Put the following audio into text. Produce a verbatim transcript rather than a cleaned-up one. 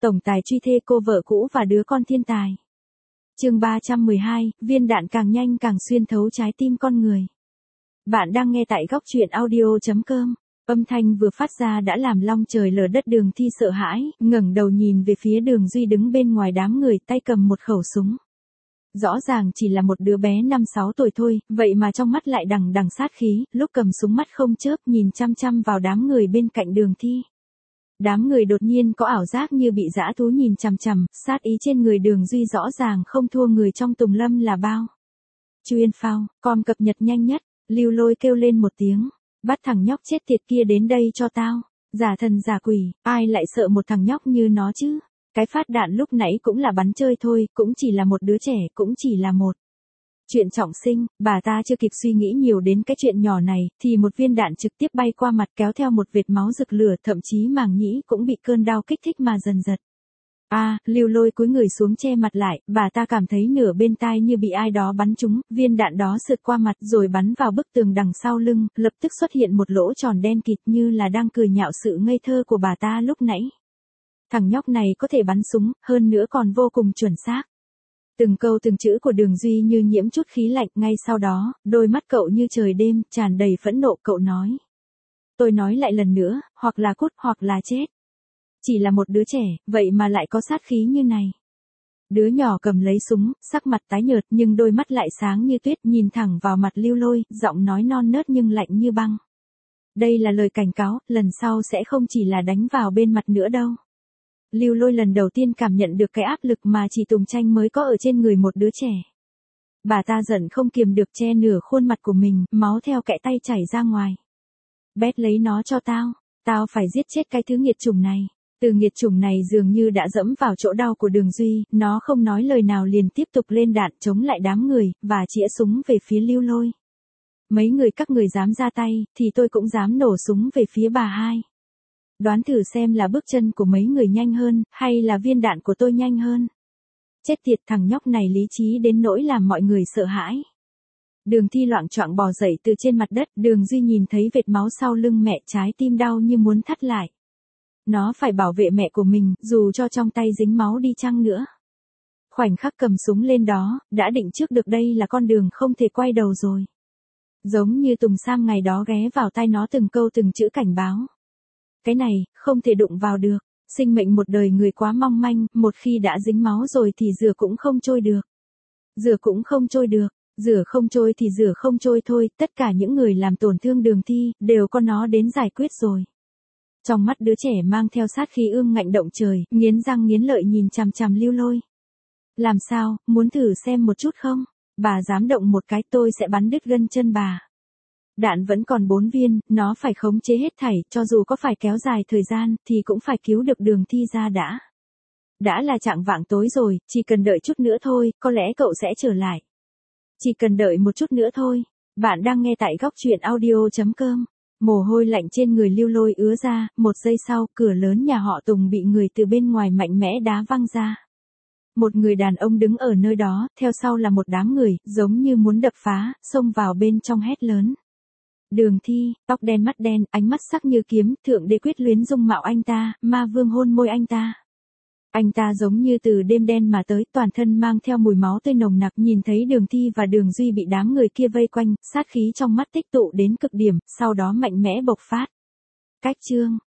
tổng tài truy thê cô vợ cũ và đứa con thiên tài. Chương ba trăm mười hai, viên đạn càng nhanh càng xuyên thấu trái tim con người. Bạn đang nghe tại góc truyện audio chấm com. Âm thanh vừa phát ra đã làm long trời lở đất. Đường Thi sợ hãi, ngẩng đầu nhìn về phía Đường Duy đứng bên ngoài đám người, tay cầm một khẩu súng. Rõ ràng chỉ là một đứa bé năm sáu tuổi thôi, vậy mà trong mắt lại đằng đằng sát khí, lúc cầm súng mắt không chớp nhìn chăm chăm vào đám người bên cạnh Đường Thi. Đám người đột nhiên có ảo giác như bị dã thú nhìn chằm chằm, sát ý trên người Đường Duy rõ ràng không thua người trong Tùng Lâm là bao. Chuyên phao, com cập nhật nhanh nhất, Lưu Lôi kêu lên một tiếng, bắt thằng nhóc chết tiệt kia đến đây cho tao. Giả thần giả quỷ, ai lại sợ một thằng nhóc như nó chứ? Cái phát đạn lúc nãy cũng là bắn chơi thôi, cũng chỉ là một đứa trẻ, cũng chỉ là một chuyện trọng sinh. Bà ta chưa kịp suy nghĩ nhiều đến cái chuyện nhỏ này, thì một viên đạn trực tiếp bay qua mặt kéo theo một vệt máu rực lửa, thậm chí màng nhĩ cũng bị cơn đau kích thích mà dần giật. A, à, Lưu Lôi cúi người xuống che mặt lại, bà ta cảm thấy nửa bên tai như bị ai đó bắn trúng, viên đạn đó sượt qua mặt rồi bắn vào bức tường đằng sau lưng, lập tức xuất hiện một lỗ tròn đen kịt như là đang cười nhạo sự ngây thơ của bà ta lúc nãy. Thằng nhóc này có thể bắn súng, hơn nữa còn vô cùng chuẩn xác. Từng câu từng chữ của Đường Duy như nhiễm chút khí lạnh, ngay sau đó, đôi mắt cậu như trời đêm, tràn đầy phẫn nộ. Cậu nói. Tôi nói lại lần nữa, hoặc là cút hoặc là chết. Chỉ là một đứa trẻ, vậy mà lại có sát khí như này. Đứa nhỏ cầm lấy súng, sắc mặt tái nhợt nhưng đôi mắt lại sáng như tuyết, nhìn thẳng vào mặt Lưu Lôi, giọng nói non nớt nhưng lạnh như băng. Đây là lời cảnh cáo, lần sau sẽ không chỉ là đánh vào bên mặt nữa đâu. Lưu Lôi lần đầu tiên cảm nhận được cái áp lực mà chỉ Tùng Tranh mới có ở trên người một đứa trẻ. Bà ta giận không kiềm được, che nửa khuôn mặt của mình, máu theo kẽ tay chảy ra ngoài. Bét lấy nó cho tao, tao phải giết chết cái thứ nghiệt chủng này. Từ nghiệt chủng này dường như đã dẫm vào chỗ đau của Đường Duy, nó không nói lời nào liền tiếp tục lên đạn chống lại đám người, và chĩa súng về phía Lưu Lôi. Mấy người các người dám ra tay, thì tôi cũng dám nổ súng về phía bà hai. Đoán thử xem là bước chân của mấy người nhanh hơn, hay là viên đạn của tôi nhanh hơn. Chết tiệt, thằng nhóc này lý trí đến nỗi làm mọi người sợ hãi. Đường Thi loạng choạng bò dậy từ trên mặt đất, Đường Duy nhìn thấy vệt máu sau lưng mẹ, trái tim đau như muốn thắt lại. Nó phải bảo vệ mẹ của mình, dù cho trong tay dính máu đi chăng nữa. Khoảnh khắc cầm súng lên đó, đã định trước được đây là con đường không thể quay đầu rồi. Giống như Tùng Sam ngày đó ghé vào tai nó từng câu từng chữ cảnh báo. Cái này, không thể đụng vào được. Sinh mệnh một đời người quá mong manh, một khi đã dính máu rồi thì rửa cũng không trôi được. Rửa cũng không trôi được, rửa không trôi thì rửa không trôi thôi, tất cả những người làm tổn thương Đường Thi, đều có nó đến giải quyết rồi. Trong mắt đứa trẻ mang theo sát khí ương ngạnh động trời, nghiến răng nghiến lợi nhìn chằm chằm Lưu Lôi. Làm sao, muốn thử xem một chút không? Bà dám động một cái tôi sẽ bắn đứt gân chân bà. Đạn vẫn còn bốn viên, nó phải khống chế hết thảy, cho dù có phải kéo dài thời gian, thì cũng phải cứu được Đường Thi ra đã. Đã là chạng vạng tối rồi, chỉ cần đợi chút nữa thôi, có lẽ cậu sẽ trở lại. Chỉ cần đợi một chút nữa thôi. Bạn đang nghe tại góc truyện audio chấm com. Mồ hôi lạnh trên người Lưu Lôi ứa ra, một giây sau, cửa lớn nhà họ Tùng bị người từ bên ngoài mạnh mẽ đá văng ra. Một người đàn ông đứng ở nơi đó, theo sau là một đám người, giống như muốn đập phá, xông vào bên trong hét lớn. Đường Thi, tóc đen mắt đen, ánh mắt sắc như kiếm, thượng đế quyết luyến dung mạo anh ta, ma vương hôn môi anh ta. Anh ta giống như từ đêm đen mà tới, toàn thân mang theo mùi máu tươi nồng nặc, nhìn thấy Đường Thi và Đường Duy bị đám người kia vây quanh, sát khí trong mắt tích tụ đến cực điểm, sau đó mạnh mẽ bộc phát. Cách chương,